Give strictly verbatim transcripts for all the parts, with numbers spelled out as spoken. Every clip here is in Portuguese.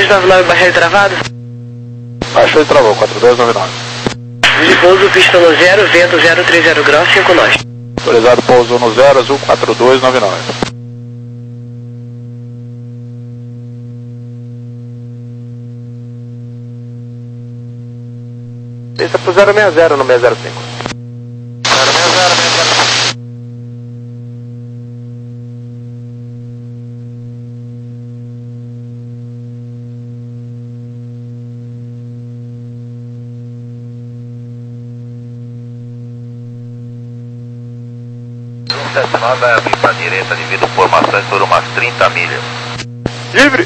nove nove, baixar travado? Baixou e travou, quatro dois nove nove. De pouso, pista no zero, vento zero trinta graus, cinco nós. Autorizado pouso no zero, azul quatro dois nove nove. Pista pro zero seis zero no seis zero cinco. zero seis zero, seis zero cinco. cento e setenta e nove vai vir para a direita devido a formações por umas trinta milhas. Livre!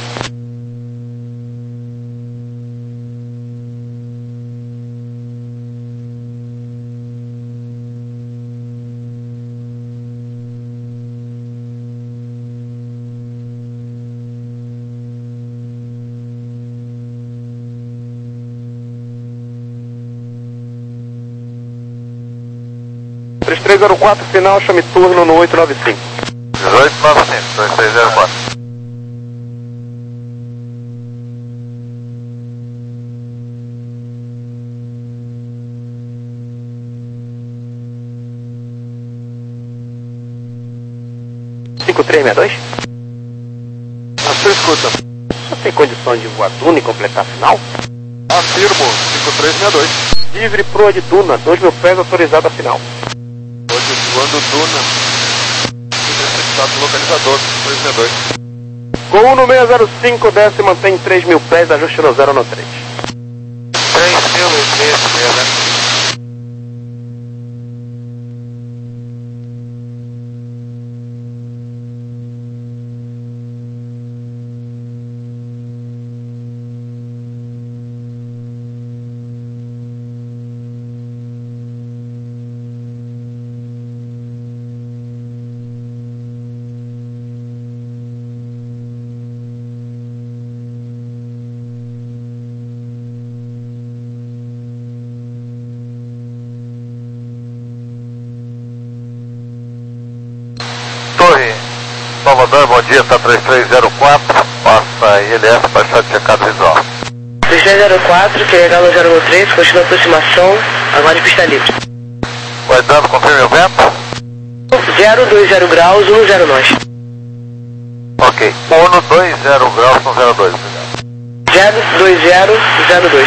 três três zero quatro, final, chame turno no oito nove cinco. dezoito nove cinco, dois três zero quatro. cinco três seis dois? A sua escuta. Você tem condições de voar Duna e completar a final? Afirmo, cinco três seis dois. Livre proa de Duna, dois mil pés autorizado a final. Hoje voando Duna. Identificado localizador, três seis dois. Gol no seis zero cinco, desce e mantém três mil pés, ajuste no zero no três. três mil e meio, né? Torre, Salvador, bom dia, está três três zero quatro, passa I L S, baixar de checado visual. três três zero quatro, que legal no zero um três, continua a aproximação, agora de pista livre. Guardando, confirme o vento. zero dois zero graus, um zero nós. Ok, Uno dois zero graus com zero dois, obrigado. zero dois zero zero dois.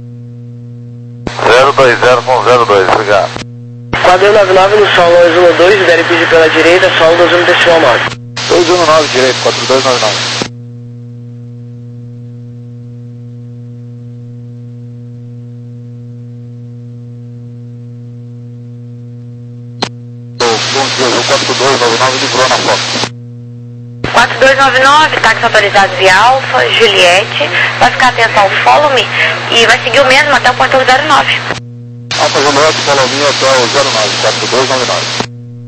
zero dois zero com zero dois, obrigado. quatro nove nove no sol dois um dois, deve pedir pela direita, sol dois um decimal nove. dois um nove direito, quatro dois nove nove. Bom dia, o quatro dois nove nove livrou na foto. quatro dois nove nove, táxi autorizado via Alfa, Juliette, vai ficar atento ao follow-me e vai seguir o mesmo até o portão zero nove. Alfa Juliette, follow me até o zero nove, quatro dois nove nove.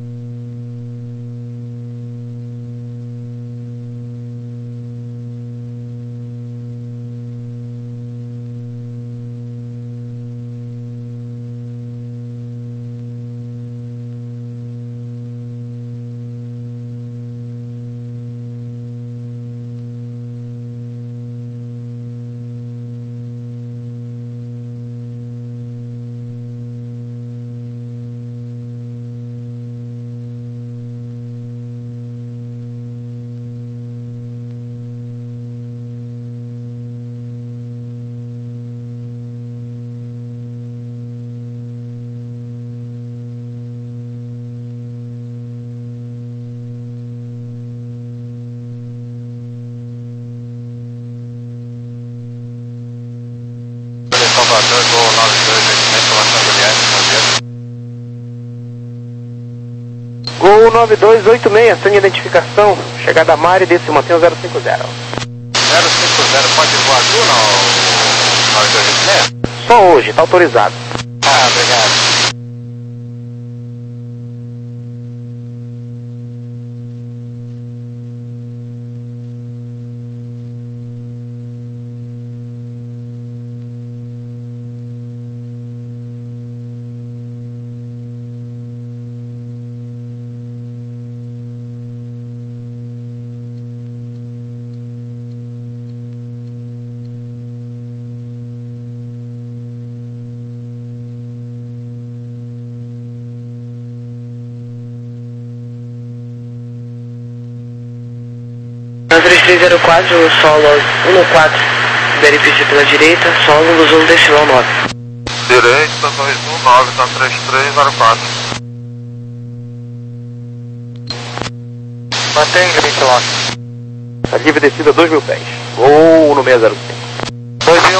Salvador, Gol nove dois, informação Juliette, bom dia. Gol nove dois oito seis, sem identificação, chegada a Mari, desce e mantém o zero cinco zero. zero cinco zero, pode voar Duna ou nove dois seis? Só hoje, está autorizado. Ah, obrigado. três zero quatro, solo um no quatro, benefício pela direita, solo dos um decimal nove. Direita, dois um nove, tá três três zero quatro. Mantém limite lá. Tá livre descida dois mil pés. Voo no seis zero cinco. dois mil.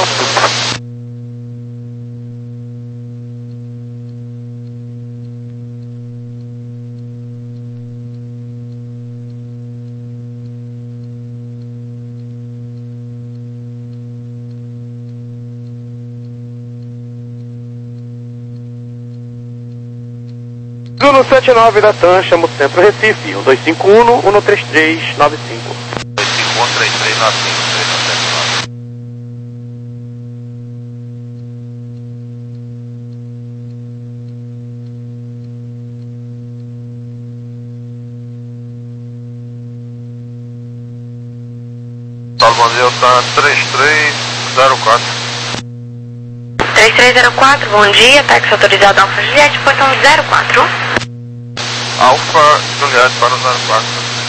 Zulu sete nove da TAM, chama o centro Recife, um dois cinco um, um três três nove cinco. dois cinco um, três três nove cinco, três sete nove. Salvador tá três três zero quatro. três três zero quatro, bom dia, táxi autorizado Alfa Juliette, portão zero quatro. Alfa Juliette para o zero quatro.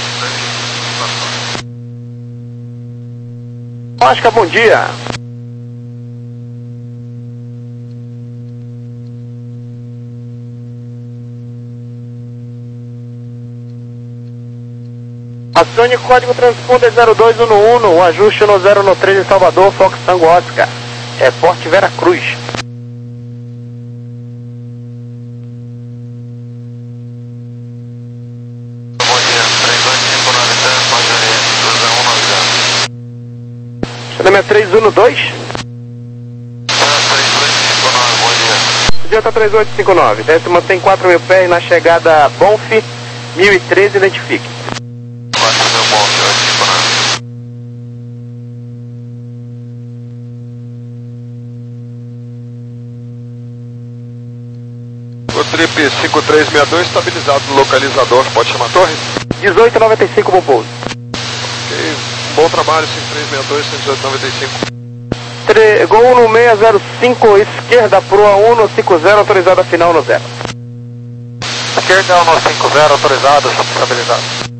Oscar, bom dia. Acione código transponder zero dois um um, o ajuste no zero no três em Salvador, Fox Tango Oscar. Reporte Vera Cruz. Bom dia, três dois cinco nove três, pode ir, dois um nove zero. Estacionamento três um dois. três dois cinco nove, bom dia. Adianta três oito cinco nove. Desce, mantém quatro mil pés na chegada Bonf, mil e treze, identifique. Baixa meu bom, oito cinco nove. O trip cinco três seis dois estabilizado no localizador, pode chamar a torre? dezoito noventa e cinco, bom pouso. Ok, bom trabalho, cinco três seis dois, cento e dezoito noventa e cinco. Tre... Gol no seis zero cinco, esquerda proa um no cinco zero, autorizada final no zero. Esquerda no cinco zero, autorizado, estabilizado.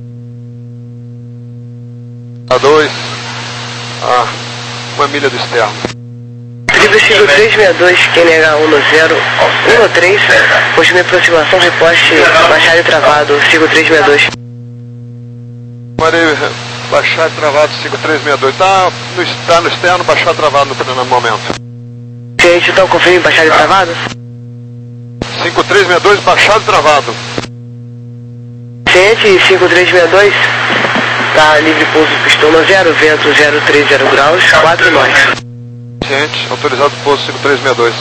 A dois, ah, uma milha do externo. Livre cinco três seis dois, Q N H um no zero, um no três, continue aproximação, reposte, baixar e travado, cinco três seis dois. Marei, baixar travado, cinco três seis dois. Tá no, tá no externo, baixar travado no, no momento. Cliente, então, confirme baixar e travado? cinco três seis dois, baixado e travado. Cliente, cinco três seis dois, tá livre pouso pistão no zero, vento zero três zero graus, quatro nós. Ciente, autorizado pouso cinco três seis dois.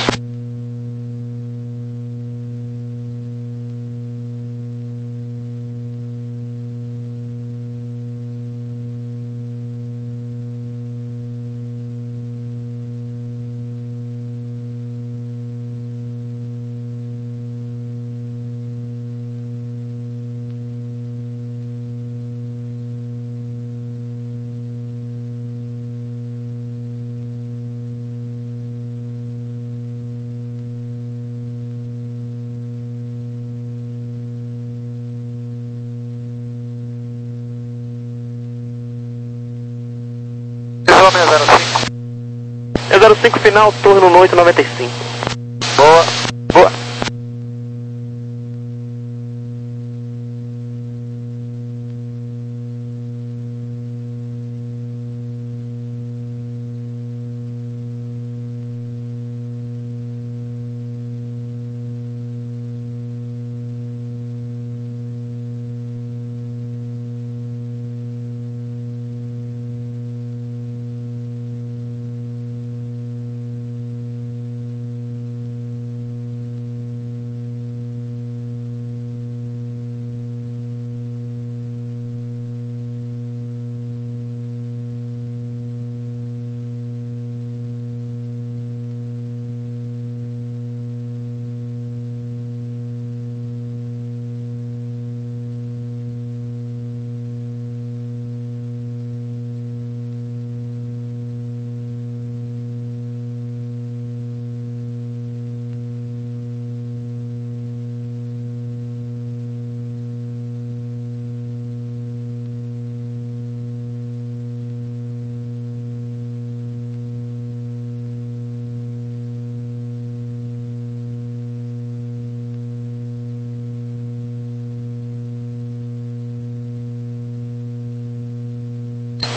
seis zero cinco. seis zero cinco final, turno no oito noventa e cinco. Boa. Boa.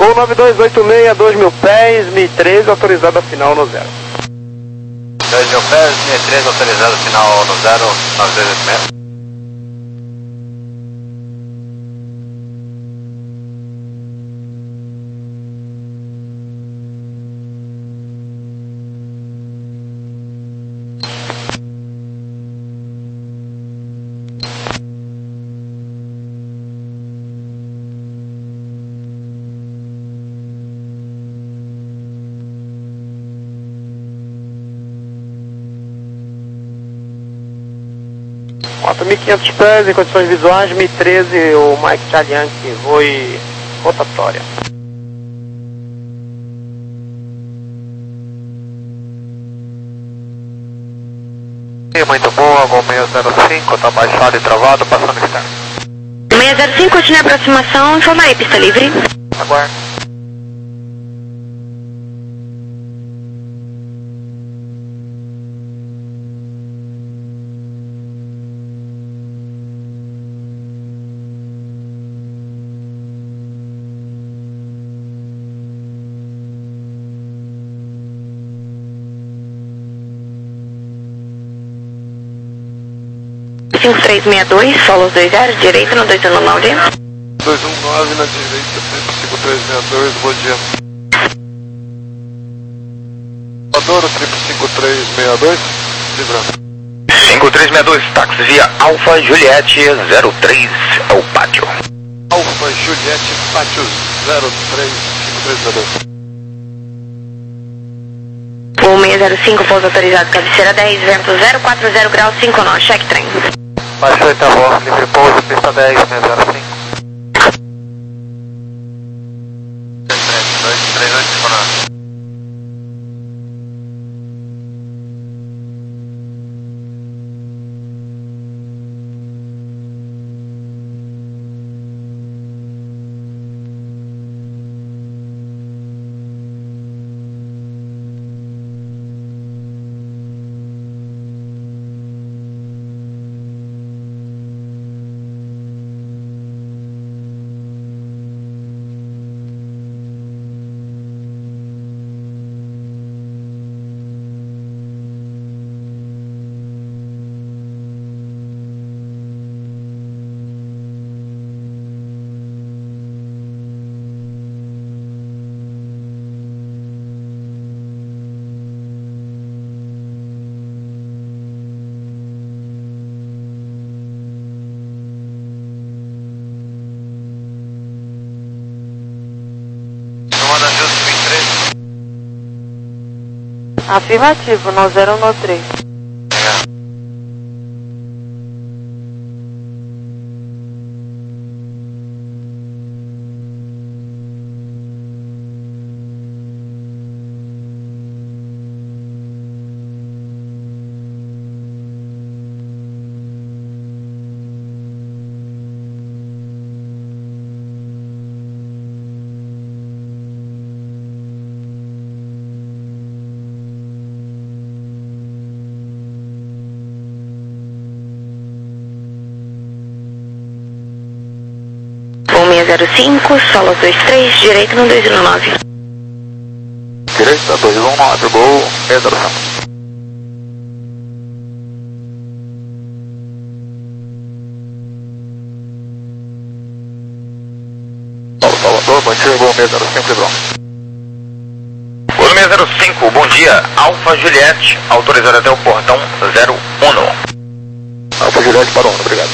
Voo nove dois oito seis, dois mil pés, mil e treze, autorizado a final no zero. dois mil pés, mil e treze, autorizado a final no zero, nove dois oito seis. Moto mil e quinhentos pés em condições visuais, mil e treze, o Mike Charlie Yankee, voe rotatória. Muito boa, Gol seis zero cinco, tá baixado e travado, passando externo. seis zero cinco, continue a aproximação, informa aí, pista livre. Aguardo. cinco três seis dois, solo dois zero, direito no dois um nove. dois um nove na direita, cinco três seis dois, bom dia. Adoro, triplo cinco três seis dois, livrando. cinco três seis dois, táxi via Alfa Juliette zero três, é o pátio. Alfa Juliette, pátio zero três, cinco três seis dois. O seis zero cinco, pouso autorizado, cabeceira dez, vento zero quatro zero graus, cinco nós, cheque trem. Baixou Itavó, livre pouso, pista dez, seis zero cinco. dois três oito cinco nove. Afirmativo, no zero no três. seis zero cinco, solo dois três, direito no dois um nove. Direita, dois um nove, gol, seis zero cinco. Salvador, bom dia, gol seis zero cinco, livrão. Gol seis zero cinco, bom dia, Alfa Juliette, autorizado até o portão zero um. Alfa Juliette para o ano, obrigado.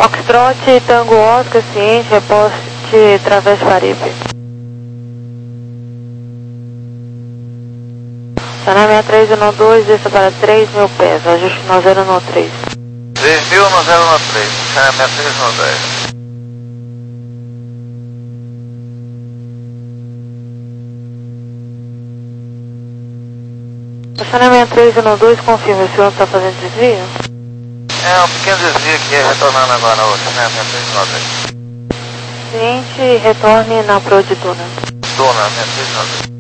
Foxtrot, Tango Oscar, ciente, reposte Travessa Paripe. Sana seis três um dois, desça para três mil pés, ajuste no zero no três. três mil no zero no três, Sana seis três um dois. Sana seis três um dois, confirma, o senhor está fazendo desvio? É um pequeno desvio aqui, retornando agora o Sana seis três um dois. Ciente, retorne na Pro de Duna. Duna, seis três um dois.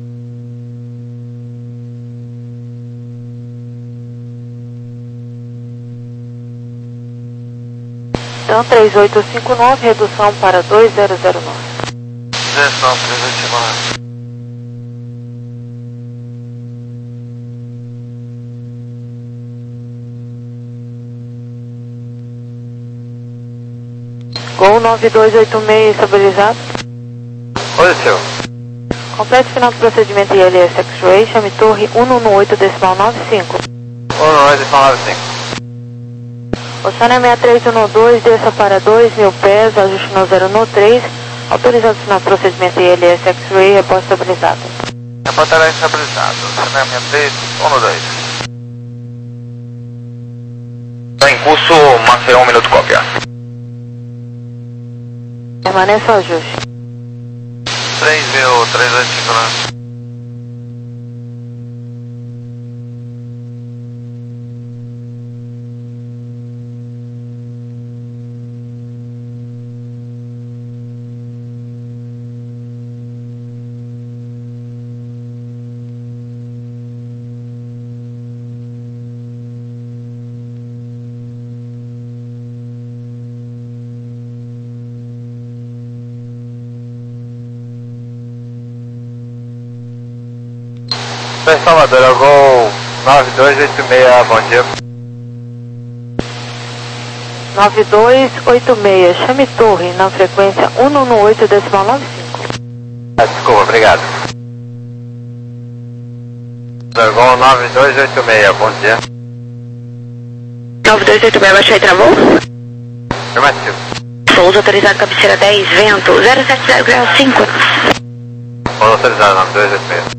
Então, três oito cinco nove, redução para dois zero zero nove. Direção três oito cinco nove. Gol nove dois oito seis estabilizado. Oi, senhor. Complete final do procedimento I L S X-Ray, chame torre um um oito decimal nove cinco. um um oito decimal nove cinco. Oceana seis três um dois, desça para dois mil pés, ajuste no zero no três, autorizado final do procedimento I L S X-Ray, reposto estabilizado. Reportará estabilizado, Oceana seis três um dois. Está em curso, Maceió, um minuto cópia. Permaneça o ajuste. três mil três oito cinco nove. Em Salvador, é o Gol nove dois oito seis, bom dia. nove dois oito seis, chame torre na frequência um um oito decimal nove cinco. Ah, desculpa, obrigado. É o Gol nove dois oito seis, bom dia. nove dois oito seis, baixou e travou? Afirmativo. Pouso autorizado, cabeceira dez, vento, zero sete zero grau cinco. Pouso autorizado, nove dois oito seis.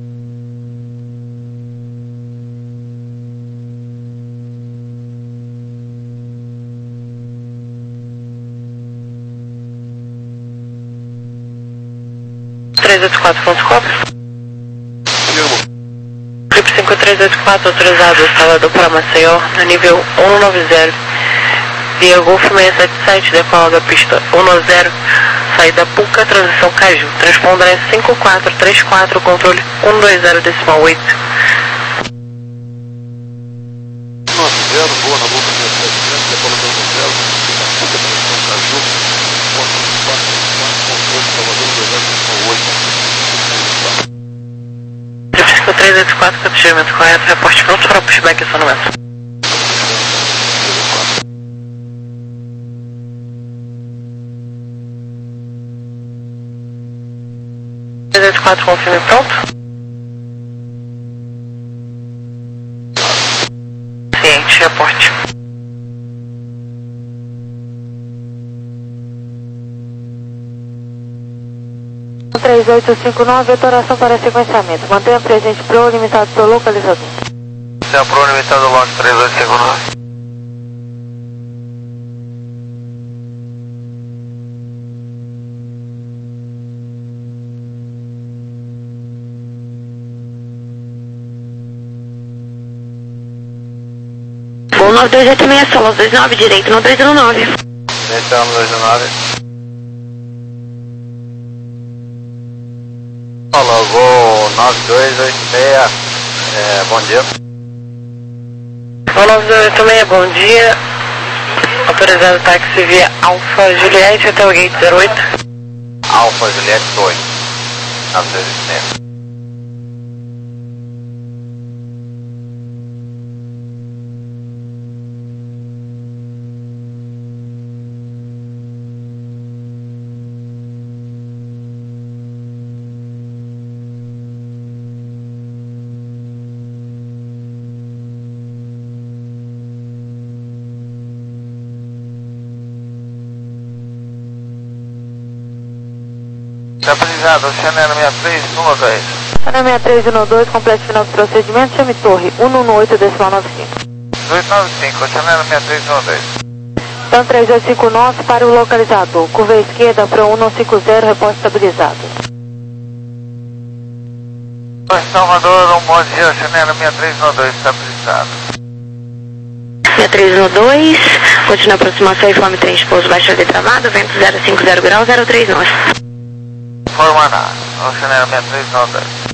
três oito quatro, ponto cópia. Clipe cinco três oito quatro, autorizado, Salvador para Maceió, no nível um nove zero. Via Golf seis sete sete, decola da pista um zero, saída Puca, transição Caju. Transpondendo cinco quatro três quatro, controle um dois zero decimal oito. nove zero, boa na boca seis sete sete, decola do um zero, Puca, transição Caju, quatro quatro, controle Salvador dois zero decimal oito. cinco três oito quatro, capturamento correto, reporte pronto para pushback e acionamento. três oito quatro, confirme pronto. Ciente, reporte. três oito cinco nove, autoração para sequenciamento. Mantenha presente Pro limitado pelo localizador. Tem a Pro limitado logo três oito cinco nove. Gol nove dois oito seis, solo dois nove, direito no dois um nove. Direito no dois um nove. Alô, Gol nove dois oito seis, é, bom dia. Gol nove dois oito seis, bom dia. Autorizado táxi via Alfa Juliette até o gate zero oito. Alfa Juliette dois, nove dois oito seis. Estabilizado, Chanel sessenta e três, um dois. Chanel sessenta e três, um dois, complete final do procedimento, chame torre um um oito, decimal nove cinco. dois nove cinco, Chanel sessenta e três, um dois. Então três oito cinco nove para o localizador. Curva à esquerda para um não cinco zero, repórter estabilizado. Salvador, um bom dia, Chanel sessenta e três, um dois, estabilizado. sessenta e três, um dois, continua a aproximação, informe trem de pouso baixo de travado, vento zero cinco zero graus, zero três nove. Forma nada, Chanel sessenta e três, um dois.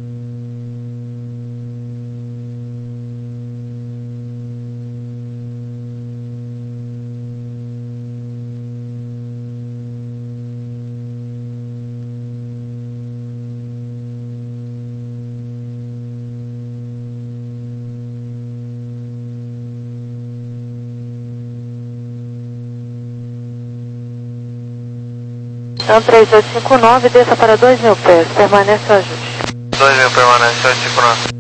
Então três oito cinco nove, desça para dois mil pés, permanece o ajuste. dois mil permanece, oito cinco nove.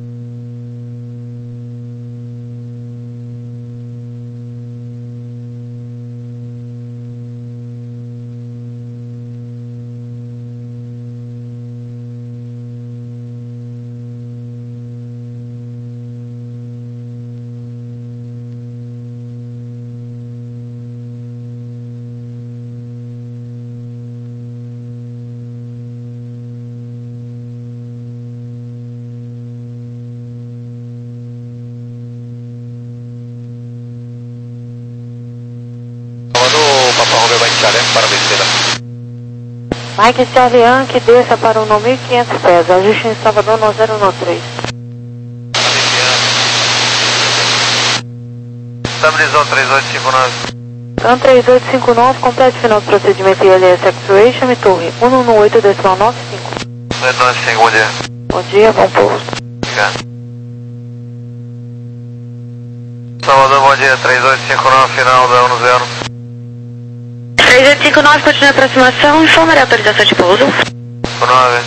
Para Besteira. Mike Charlie Yankee, desça para o mil e quinhentos pés, ajuste em Salvador no zero um três. Estabilizou três oito cinco nove. Então três oito cinco nove, complete final do procedimento I L S X-Ray, chame torre um um oito, decimal nove cinco. oito nove cinco, bom dia. Bom dia, bom pouso. Obrigado. Salvador, bom dia, três oito cinco nove, final da um zero. três oito cinco nove, continua a aproximação, informe a autorização de pouso. cinco nove.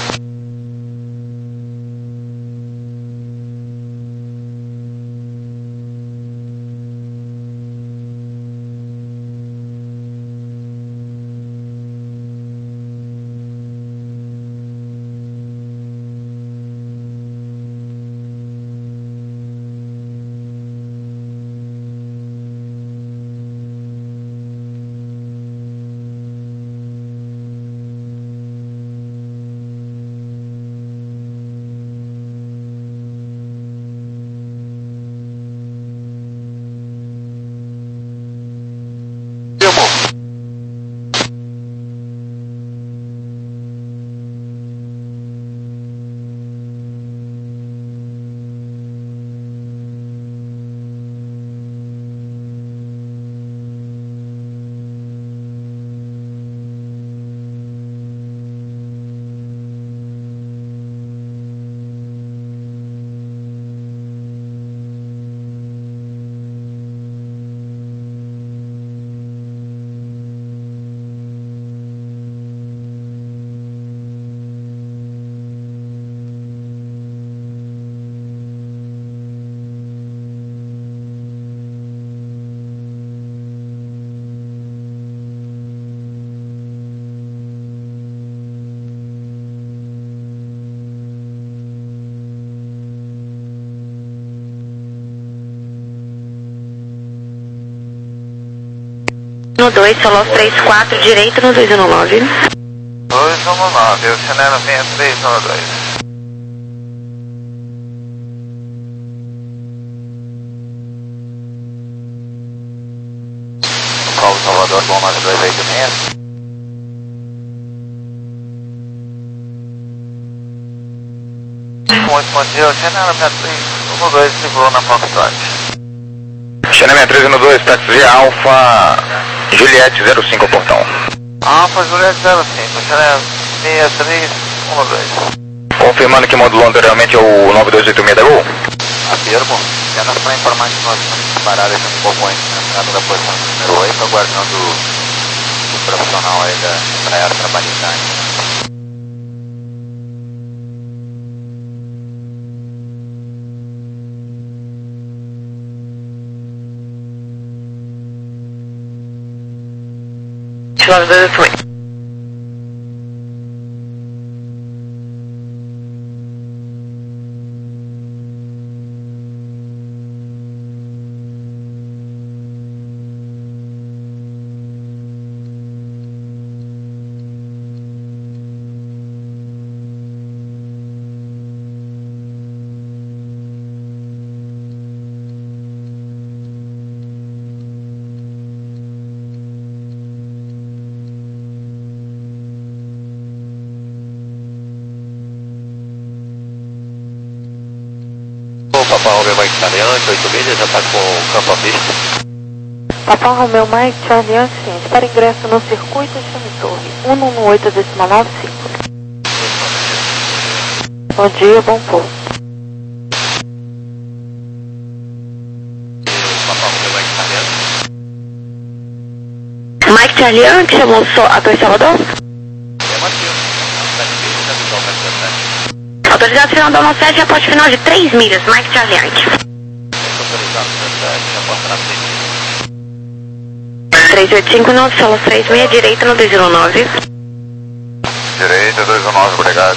No dois, Solos três quatro, direito no dois um nove. dois um nove, o Chanel sessenta e três, um dois. Paulo Salvador, bom nove dois oito seis. Muito bom dia, o Chanel sessenta e três, um dois, segurou na Foxtrot. Chanel sessenta e três, um dois, táxi Alfa Juliette zero cinco, portão. Alfa Juliette zero cinco, Chanel sessenta e três, um dois. Confirmando que modulou anteriormente o nove dois oito seis da Gol. Afirmo. Apenas para informar que nós estamos parados aqui um pouco antes na entrada da posição número oito, aguardando o profissional aí da, da área trabalhista. Papa Romeo Mike Charlie oito milhas, já está com o campo à pista. Papa Romeo Mike Charlie Yankee, para ingresso no circuito Chame Torre, um um oito decimal nove cinco. Bom dia, bom pouso. Papa Romeo Mike Charlie Mike Charlie Yankee, chamou só a Torre Salvador? É Matheus, está de pista, capital sete. Autorizado final da nove sete, aposto final de três milhas, Mike Charlie Yankee. Autorizado sete, aposta na pista. três oito cinco nove, solo três seis, direita no dois zero nove. Direita, dois um nove, obrigado.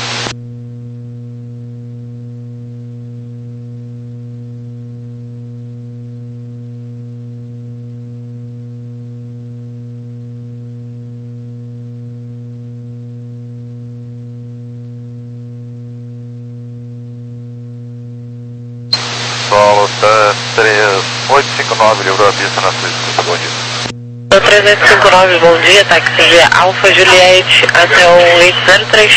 Solo três oito cinco nove, livrou a pista na sua escuta, bom dia. três oito cinco nove, bom dia, táxi de Alfa Juliette até o oito zero três.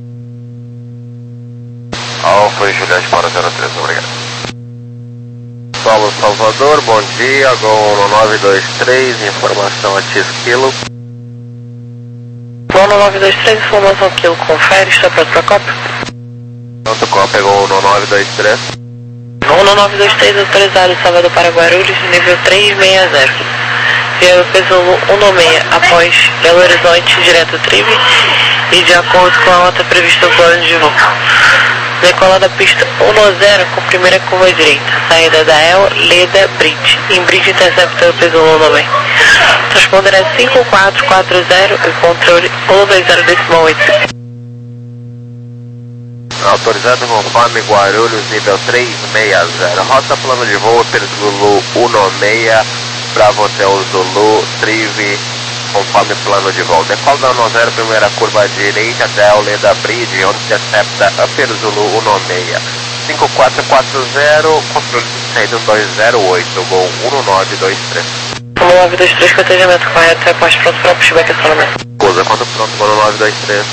Alfa e Juliette para zero três, obrigado. Solo Salvador, bom dia, Gol nove dois três, informação a X Kilo. Gol nove dois três, informação quilo, confere, está pronto para a Copa? Pronto, Copa, Gol nove dois três. Gol nove dois três, autorizado, Salvador para Guarulhos, nível três seis zero. Via peso um nove seis, após Belo Horizonte, direto Trive, e de acordo com a rota prevista no plano de voo. Decola da pista um nove zero com primeira curva direita, saída da El Leda Bridge, em Bridge interceptor peso um nove seis. Transponder é cinco quatro quatro zero e controle um dois zero decimal oito. Autorizado conforme Guarulhos, nível três seis zero. Rota plano de voo, Zulu um nove seis, Bravo Hotel Zulu, Trive, conforme plano de voo. Decola da um nove zero, primeira curva direita até o Leda Bridge, onde intercepta Upper Zulu um nove seis. cinco quatro quatro zero, controle de saída dois zero oito, Gol um nove dois três. um nove dois três, cotejamento correto, repórter pronto para o pushback acionamento. Coisa, quando pronto, Gol um nove dois três.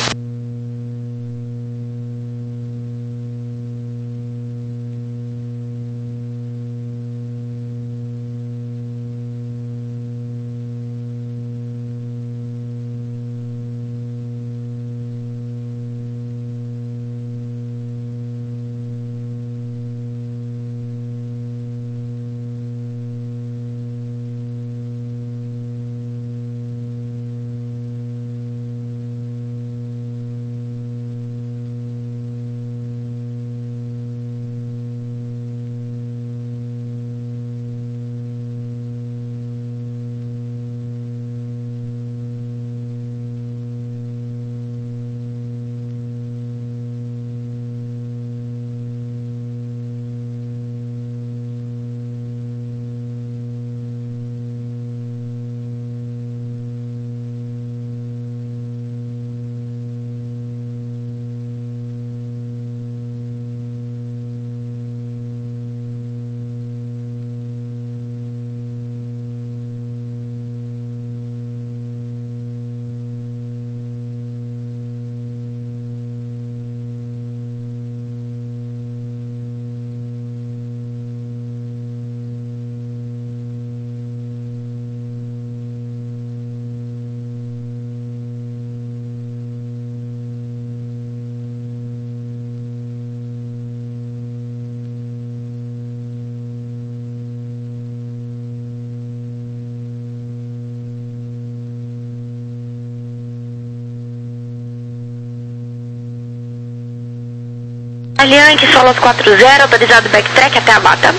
Aliante, Solos quatro zero, autorizado backtrack até a bata.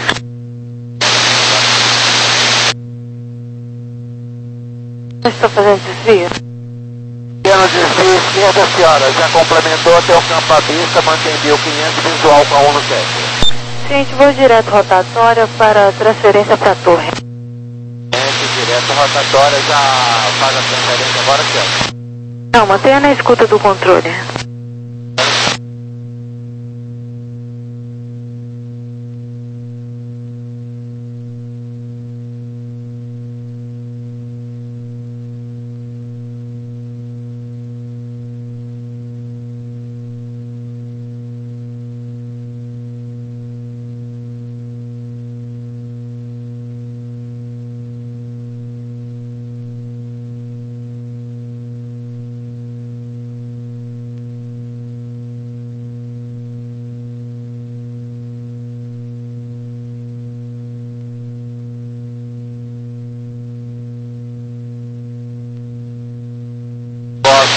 Estou fazendo desvio. Pequeno desvio esquerda, senhora. Já complementou até o campo à vista, mantém mil e quinhentos visual com a um no sete. Gente, vou direto rotatória para transferência para a torre. Gente, direto rotatória, já faz a transferência agora, senhora. Não, mantenha na escuta do controle.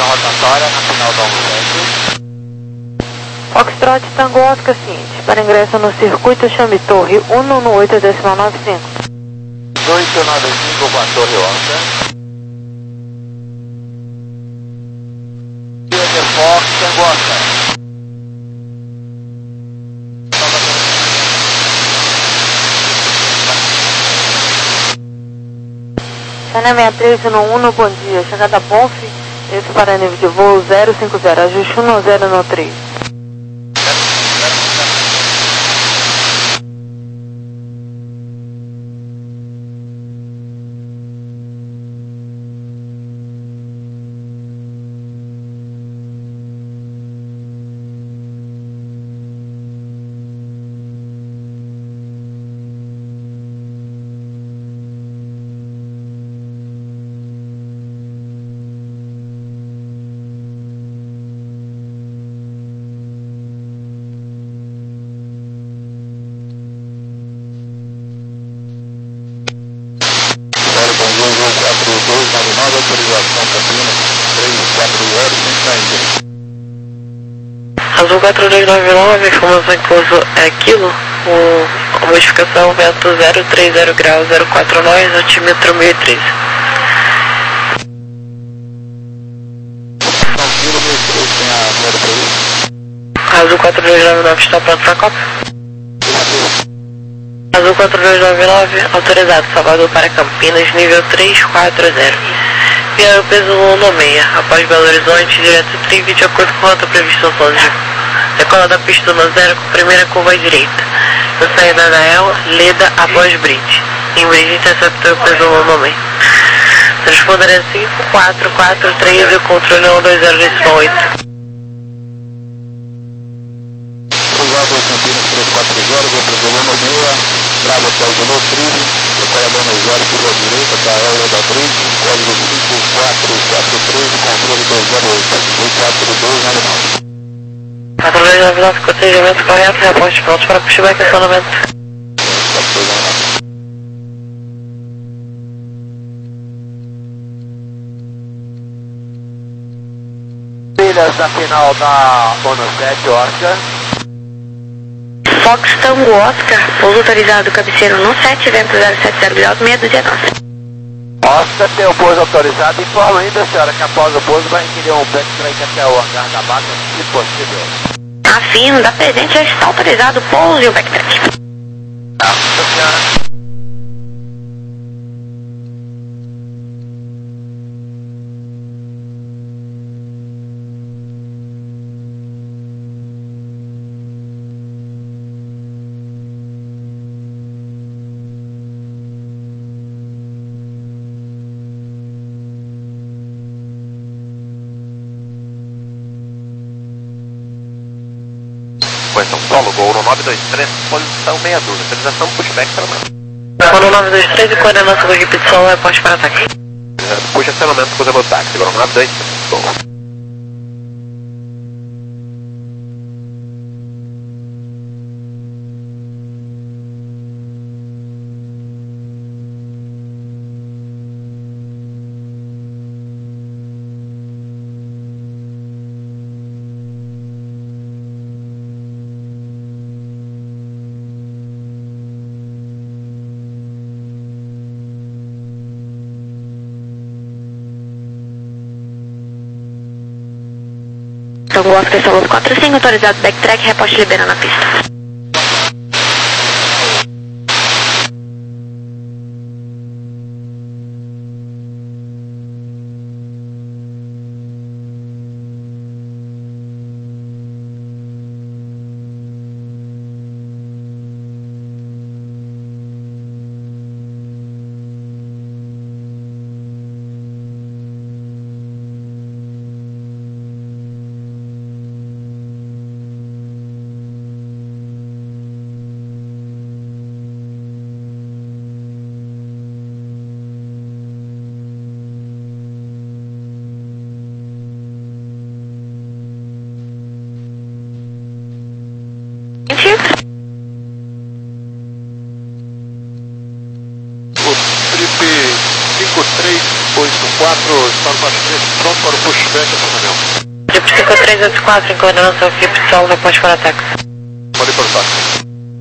rotatória na final da onze. Foxtrot Tango Oscar seguinte, para ingresso no circuito chame Torre um nove oito decimal nove cinco. oito nove cinco com a Torre Oscar. Fox Tango Oscar. China sessenta e três no um, bom dia. Chegada Bonf, esse para nível de voo zero cinco zero, ajuste um zero no três. Autorização Campinas três quatro zero, sem saída. Azul quatro dois nove nove, informação incluso é aquilo, o, a modificação vento zero três zero graus zero quatro nós, altímetro mil e treze. Tranquilo, mil e treze, tem a zero três. Azul quatro dois nove nove está pronto para a Copa? Azul quatro dois nove nove, autorizado, Salvador para Campinas, nível três quatro zero. Vieram peso um no meia, após Belo Horizonte, direto trinta, de acordo com a rota prevista no plano de decola da pista no zero com primeira curva à direita. Na saída da El, Leda após Bridge. Em Bridge interceptou o peso um no meia. Transponder cinco quatro quatro três e o controle um dois zero oito. Cruzado Campinas três quatro zero, vou para o no meia, Bravo até o Zulu Trilho, decolador no zero, curva à direita, da El da Bridge, código cinco quatro quatro três, controle dois zero oito, dois quatro dois nove nove. quatro dois nove nove, cotejamento correto, reporte pronto para pushback e acionamento. Trilhas da final da ONU sete, Oscar. Fox Tango Oscar, pouso autorizado, cabeceiro no sete, vento zero sete zero graus, meia dúzia nove. Oscar tem o pouso autorizado, informa ainda, senhora, que após o pouso vai requerer um backtrack até o hangar da base, se possível. Afirmo, da presente já está autorizado o pouso e o backtrack. Tá, senhora. São Paulo, Gol no nove dois três, posição meia dúzia, autorização pushback pelo menos. Gol nove dois três e coordenação da repetição, reporte para ataque. Puxa acionamento com o meu táxi, Gol nove dois três, Gol. Tango Oscar, Salvador quatro cinco, autorizado backtrack, reporte liberando a pista. oito quatro, está no baixo direito, pronto para o pushback e acionamento. Jeep cinco três oito quatro, em coordenação aqui, Psol, reporte para ataque. Pode ir para o táxi.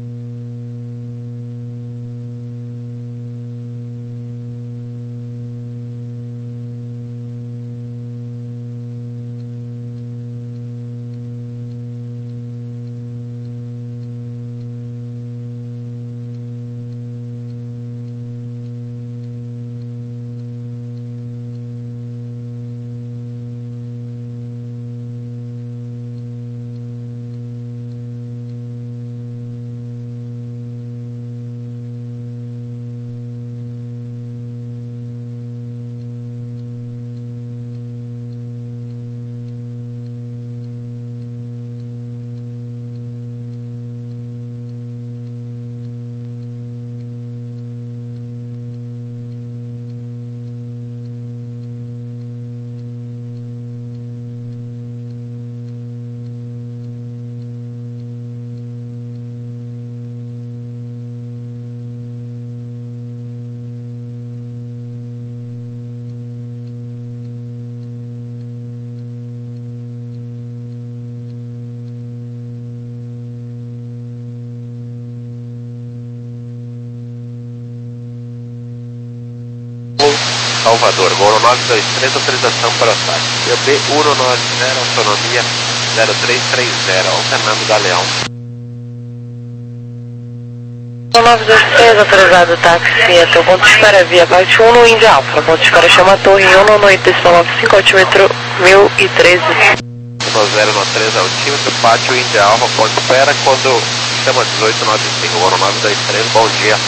Salvador, Gol nove dois três, autorização para ataque. C B um nove zero, autonomia zero três três zero, alternando Galeão. um nove dois três, autorizado táxi, até o ponto de espera via parte um no Índia Alfa. Ponto de espera chama a torre um no oito decimal nove cinco, altímetro mil e treze. um zero nove três, altímetro, pátio Índia Alfa, ponto de espera, quando chama dezoito noventa e cinco, Gol nove dois três, bom dia.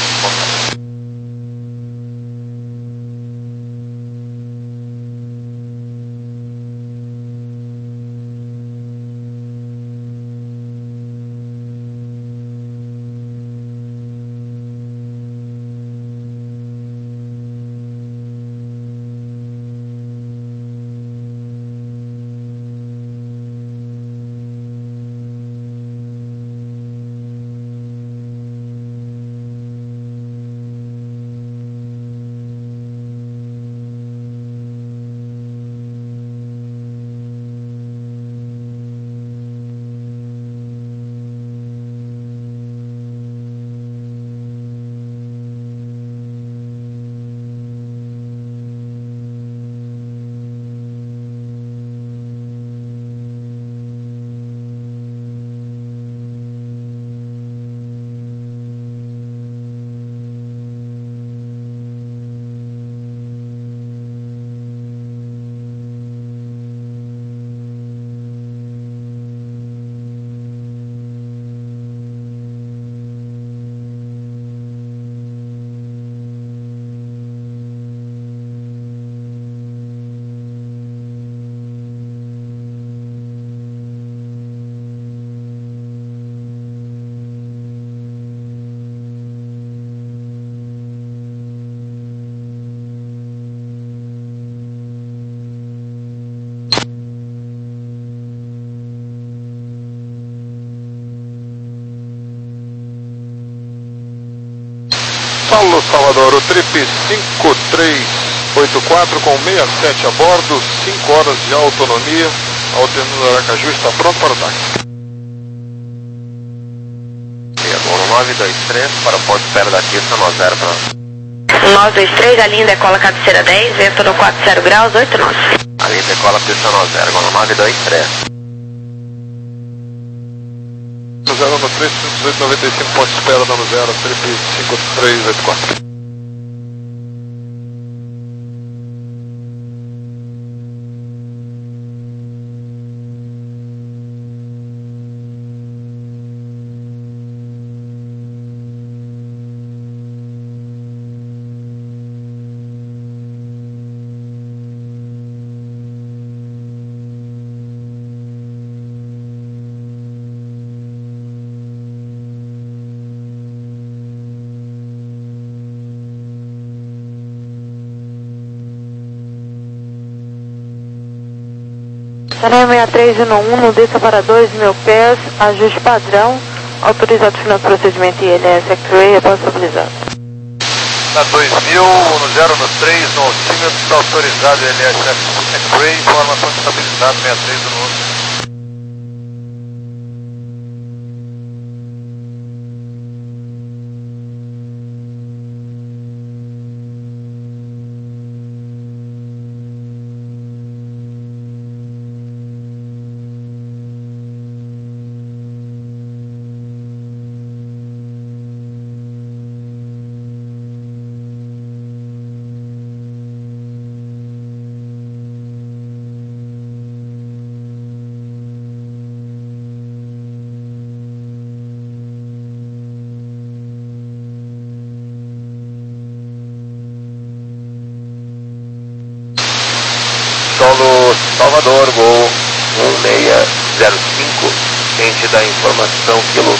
Paulo Salvador, o trip cinco três oito quatro com sessenta e sete a bordo, cinco horas de autonomia, alternando Aracaju, está pronto para o táxi. nove dois três, para o ponto de espera da pista, nove zero para nove dois três, a linha decola cabeceira dez, vento no quatro zero graus, oito nove. a linha decola pista nove zero, Gol nove dois três. zero no três, dezoito noventa e cinco, ponto de espera, dano zero, trip cinco três oito quatro. Saneia seis três um um, desça para dois mil pés, ajuste padrão, autorizado final do procedimento I L S X-Ray, após estabilizado. Na dois mil, no zero no três, no altímetro, está autorizado L S X-Ray, informação de estabilidade sessenta e três do número. Solo Salvador, Gol um seis zero cinco, ciente da informação, quilo.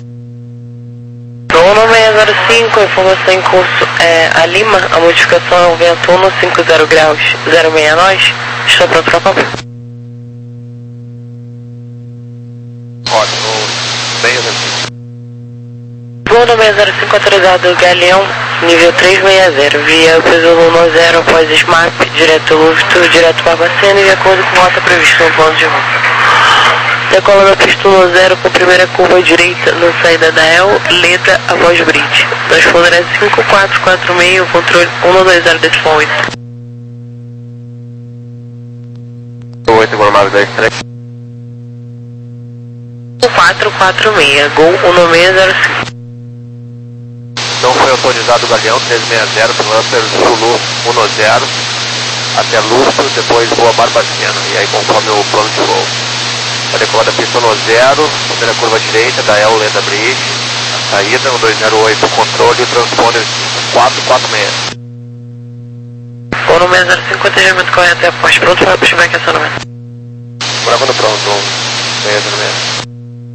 Solo seis zero cinco, informação em curso é a Lima, a modificação é o vento um cinquenta graus zero seis nós, estou pronto para qualquer. Ótimo, seis zero cinco. Solo seis zero cinco autorizado Galeão, nível trezentos e sessenta, via Peso zero após S M A P, direto Lufto, direto Barbacena e de acordo com a rota prevista no plano de rota. Decola da pista zero com primeira curva direita na saída da El, Leda após Bridge. Transponder é cinco quatro quatro seis, controle um dois zero decimal oito. oito, informado dez três. quatro quatro seis, Gol um seis zero cinco. Não foi autorizado o Galeão trezentos e sessenta, Plumper Zulu um zero, até Lufto, depois voa Barbacena, e aí conforme o plano de voo. A decolar da pista um zero, primeira curva direita, da El Lenda Bridge, a saída um dois zero oito, controle, transponder quatro quatro seis. um seis zero cinco, atendimento correto, é após pronto para pushback acionamento. Gravando pronto, seis zero seis.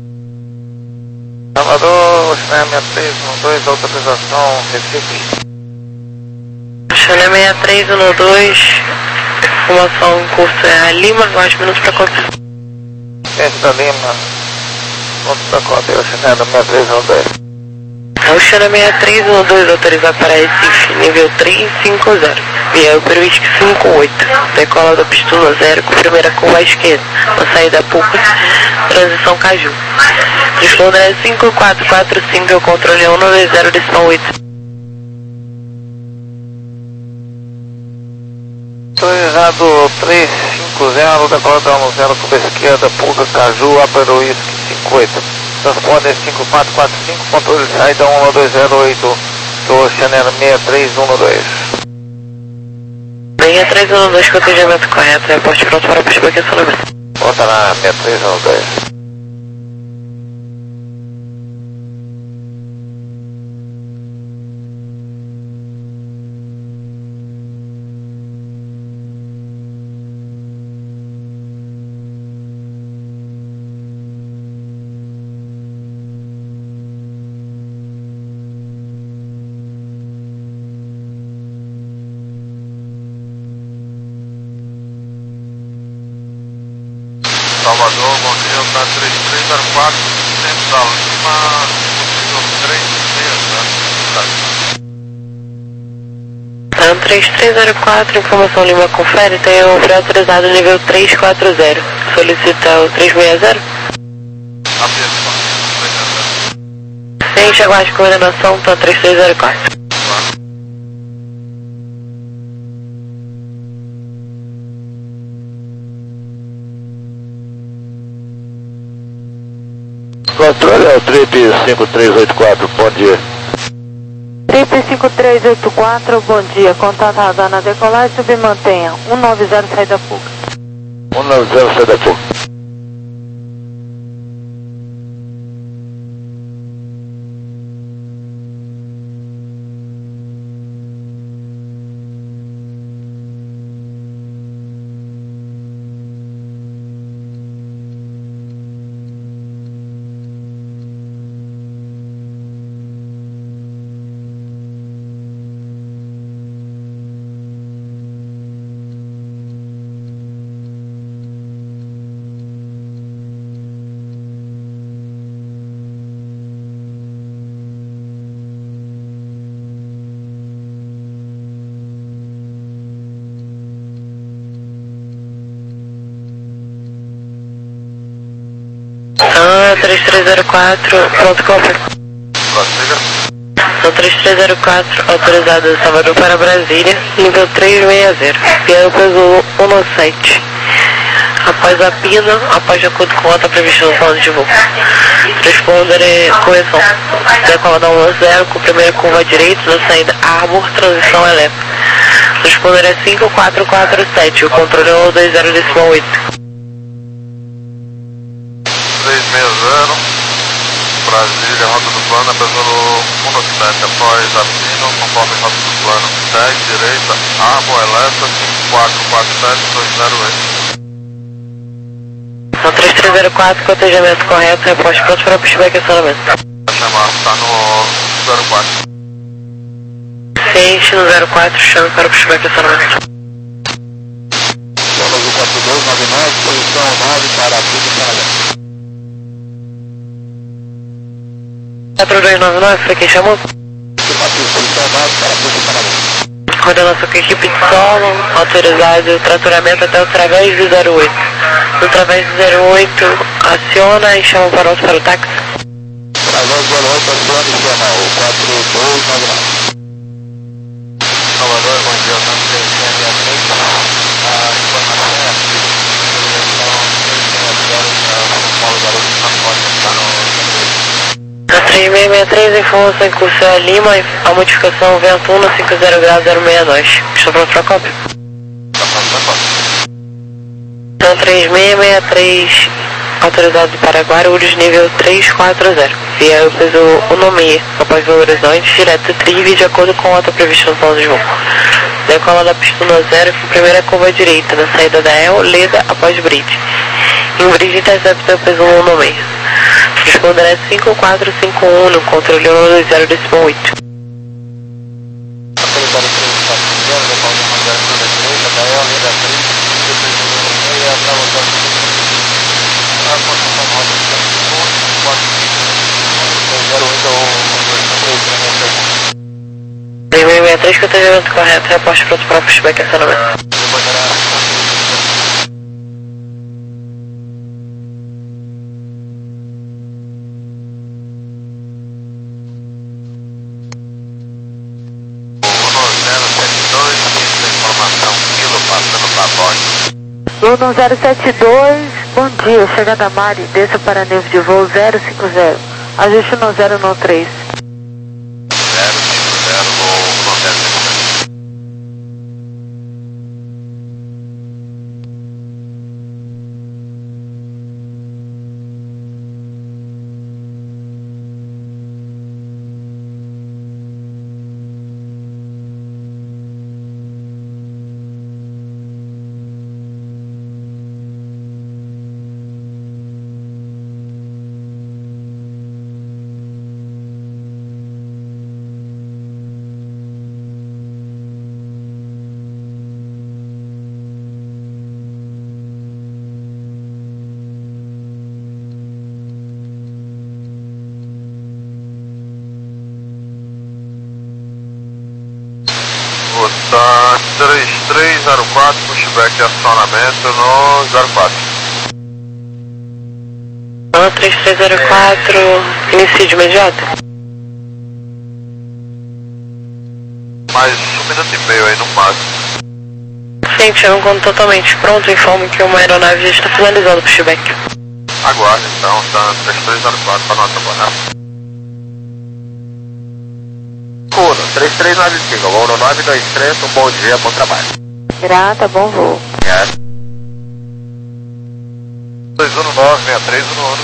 Salvador, China seis três um dois, autorização, Recife. China seis três um dois, informação em curso é a Lima, mais minutos para conta. Ciente da Lima, ponto da conta, eu China seis três um dois. É o China seis três um dois autorizado para Recife, nível trezentos e cinquenta, via Uperwitch cinquenta e oito, decola da pista zero com primeira curva à esquerda, na saída Pucas, transição Caju. Transponder é cinco quatro quatro cinco, o controle é um dois zero decimal oito. Autorizado trezentos e cinquenta, decola da um zero curva esquerda, Puga, Caju, Upper Whisky cinquenta e oito. Transponder cinco quatro quatro cinco, controle saída um dois zero oito, do Chanel seis três um dois. seis três um dois, com atendimento correto, reporte pronto para pushback acionamento. Volta lá, seis três um dois. Salvador, bom dia, está três três zero quatro, centro da Lima, três seis, Tá no três três zero quatro, informação Lima confere, tem o operador autorizado nível trezentos e quarenta. Solicita o trezentos e sessenta? Ciente, aguarde coordenação, tá três três zero quatro. Controle é o Trip cinco três oito quatro, bom dia. Trip cinco três oito quatro, bom dia. Contato radar na decolagem, submantenha. um nove zero, saída Puga. um nove zero, sai da Puga. três três zero quatro, pronto, compra. Prossiga. São três três zero quatro, autorizado de Salvador para Brasília, nível trezentos e sessenta, via peso cento e sete. Após a pina, após de acordo com a outra prevista no plano de voo. Transponder é correção. Decola da um zero com primeira curva direita, na saída Arbor, transição Elef. Transponder é cinco quatro quatro sete, o controle é o dois zero decimal oito. três seis zero, Brasília, rota do plano, pesando cento e sete, após a pina, conforme rota do plano. dez, direita, Arbor, Elef, cinco quatro quatro sete, dois zero oito. São três três zero quatro, cotejamento correto, reposte pronto para pushback e acionamento. A chamada está no zero quatro. Ciente no zero quatro, chame para pushback e acionamento. Solo do quatro dois nove nove, posição nove para tudo para quatro dois nove nove, foi quem chamou? posição nove para tudo para Coordenação com equipe de solo, autorizado o traturamento até o través do zero oito. No través do zero oito, aciona e chama para outro para o táxi. Través do zero oito, aciona e chama o quatro dois nove nove. Salvador, bom dia, estamos em minha frente. A informação é aqui. A três seis seis três, informação em curso é Lima, a modificação vento um cinco zero grau zero seis dois. Estou pronto para a cópia? Então três seis seis três, autorizado para Guarulhos, nível três quatro zero. Via o peso Unomia, após Belo Horizonte, direto Trive, de acordo com a outra prevista no plano de voo. Decola da pista no zero com primeira curva direita, na saída da El, Leda, após Bridge. Em Bridge intercepta o peso Unomia. Responder é cinco quatro cinco um no controle um dois zero decimal oito. três seis seis três, cotejamento correto, reposte pronto para pushback e acionamento. London zero sete dois, bom dia, chegada Mari, desça para nível de voo zero cinco zero, ajuste no zero no três. zero cinco zero, vou no zero cinco zero. Tá três três zero quatro, pushback e acionamento no zero quatro. Ah, três três zero quatro, inicie de imediato. Mais um minuto e meio aí no máximo. Gente, eu não conto totalmente pronto, informo que uma aeronave já está finalizando o pushback. Aguarde então, tá três três zero quatro para nossa boa. três três nove cinco, voo no nove dois três, um bom dia, bom trabalho. Grata, bom voo. Obrigado. dois um nove seis três um um.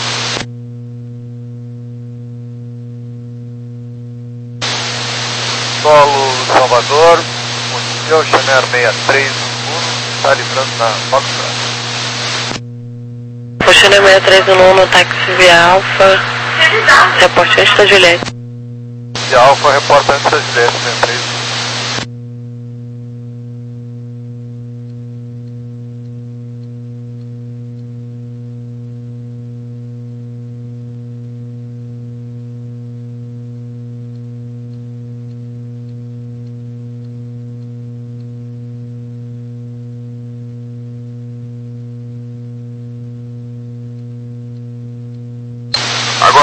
Solo Salvador, Mundial Chanel seis três um, está livrando na Foxtrot. Chanel seis três um um no táxi via Alfa, reporte antes da Juliette. De Alfa, reporta antes da Juliette, seis três um.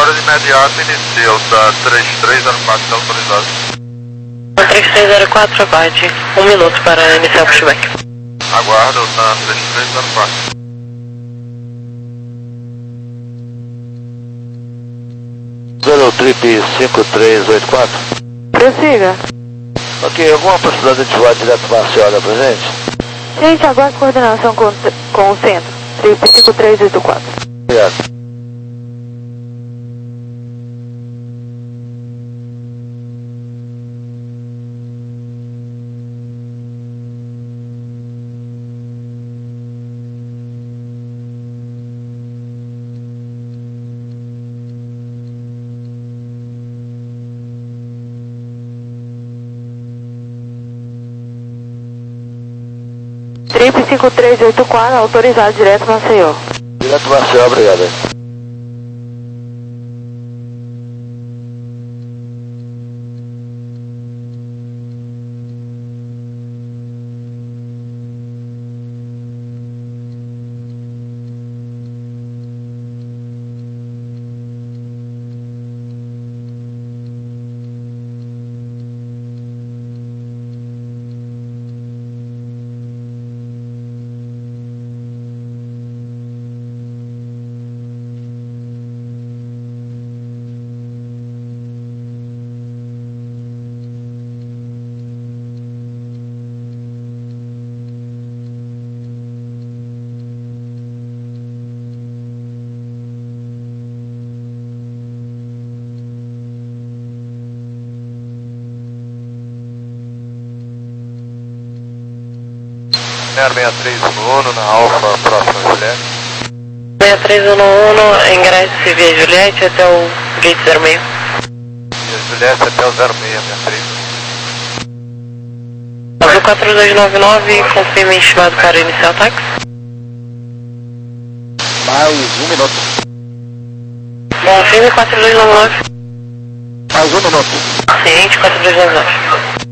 espera de imediato inicia o da três três zero quatro, está autorizado. três três zero quatro, aguarde um minuto para iniciar o pushback. Aguarda o da três três zero quatro. Zero trip cinco três oito quatro. Prossiga. Ok, alguma possibilidade de voar direto para a senhora pra gente? Gente, agora coordenação com, com o centro. Trip cinco três oito quatro. Obrigado. Trip cinco três oito quatro, autorizado direto Maceió. Direto para a senhora, obrigado. seis seis três um um na Alfa, próxima Juliette. seis três um um, ingresse via Juliette até o gate zero seis. Via Juliette até o zero seis, seis três. Azul quatro dois nove nove, confirme estimado para iniciar o táxi. Mais um minuto. Confirme quatro dois nove nove. Mais um minuto. Ciente quatro dois nove nove.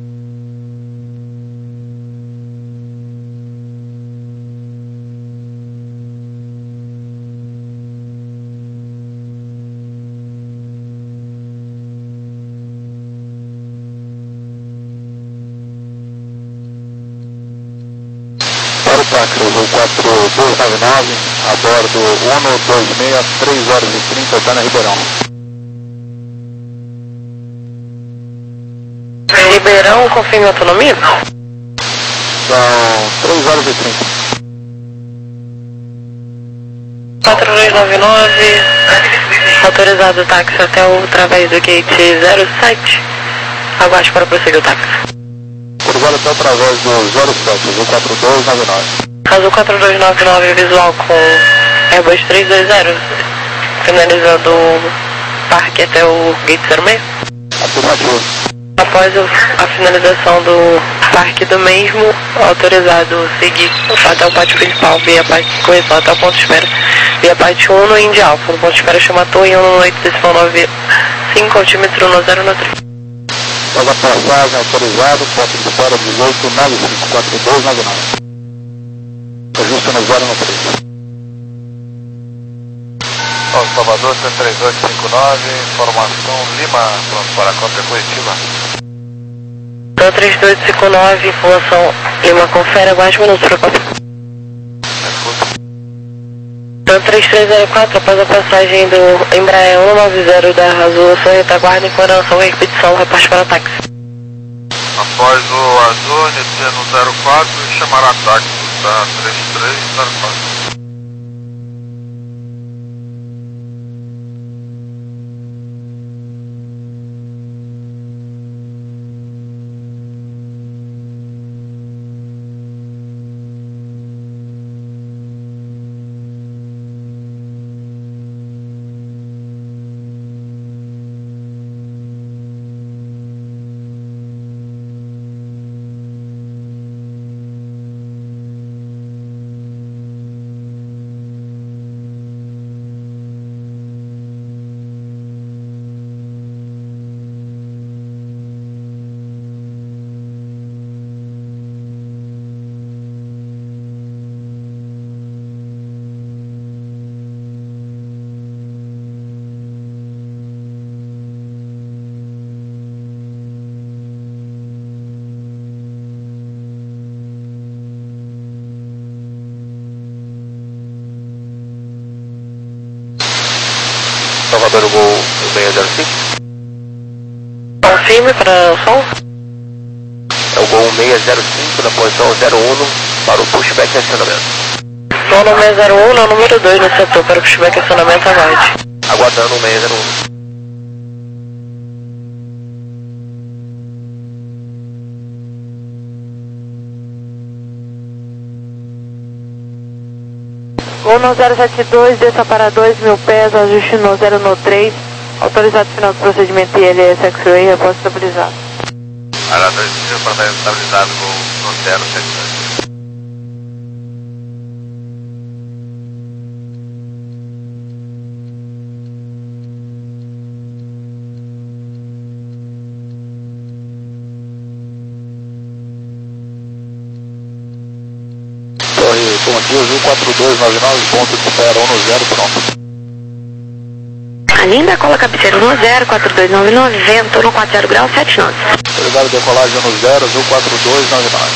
Para o táxi Azul quatro dois nove nove, a bordo um dois seis, três horas e trinta, está na Ribeirão. Ribeirão, confirme a autonomia? São três horas e trinta. quatro dois nove nove, autorizado o táxi até o através do gate zero sete. Aguarde para prosseguir o táxi. Autorizado até através do zero sete, Azul quatro dois nove nove. Azul quatro dois nove nove, visual com Airbus três dois zero, finalizando o parque até o gate zero seis. Afirmativo. Após a finalização do parque do mesmo, autorizado seguir até o pátio principal, via pátio, correção até o ponto de espera, via pátio um no Indy Alpha, no ponto de espera chama Torre um no oito, decisão nove cinco, altímetro um zero um três. Após a passagem, autorizado, ponto de espera dezoito nove cinco quatro dois nove nove. Ajuste no zero um três. Salvador, C três oito cinco nove, informação Lima, pronto para a cópia coletiva. Então três dois cinco nove, informação Lima, confere, aguarde um minuto para a cópia. Então três três zero quatro, após a passagem do Embraer um nove zero da Azul, sua retaguarda em coordenação e repetição, reparte para táxi. Após o Azul, inicia no zero quatro e chamará táxi da três três zero quatro. Salvador, o Gol seis zero cinco. Confirme para o som. É o Gol seis zero cinco na posição zero um para o pushback e acionamento. Sono seis zero um, é o número dois no setor para o pushback e acionamento, aguarde. Aguardando o seis zero um. Gol no zero sete dois, desça para dois mil pés, ajuste no zero no três, autorizado final do procedimento I L S X-Ray, repórter estabilizado. Área dois mil para estar estabilizado com no zero sete dois. Torre Contigo, Azul quatro dois nove nove, ponto de espera um no zero, pronto. Alinda, cola cabeceira um no zero, quatro dois nove nove, vento no quatro zero graus, sete nove. Autorizado decolagem no zero, Azul quatro dois nove nove.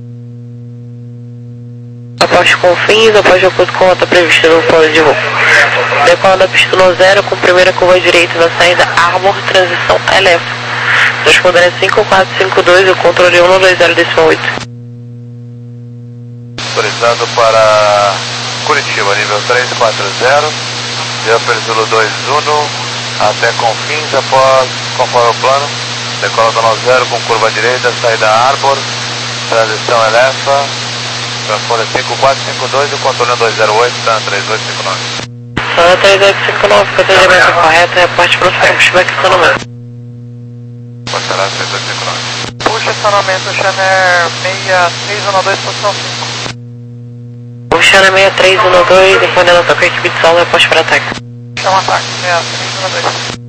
Após com fins, após de acordo com a rota prevista no plano de voo. Decola da pista no zero, com primeira curva direita na saída Arbor, transição L F. Transpondendo cinco quatro cinco dois, o controle um no dois zero oito. Autorizado para Curitiba, nível três quatro zero, via Zulu dois um, até Confins, após, conforme o plano, decola do nove zero com curva direita, saída Arbor, transição L F, transpone cinco quatro cinco dois, o controle dois zero oito, tá três oito cinco nove. Só três oito cinco nove, procedimento correto, reporte para o pushback e acionamento. Passará três oito cinco nove. Puxa acionamento, Xaner seis três um dois, posição cinco. O Xana seis três um dois, respondendo a toque equipe de solo, reposte para ataque. Chama ataque, seis três um dois.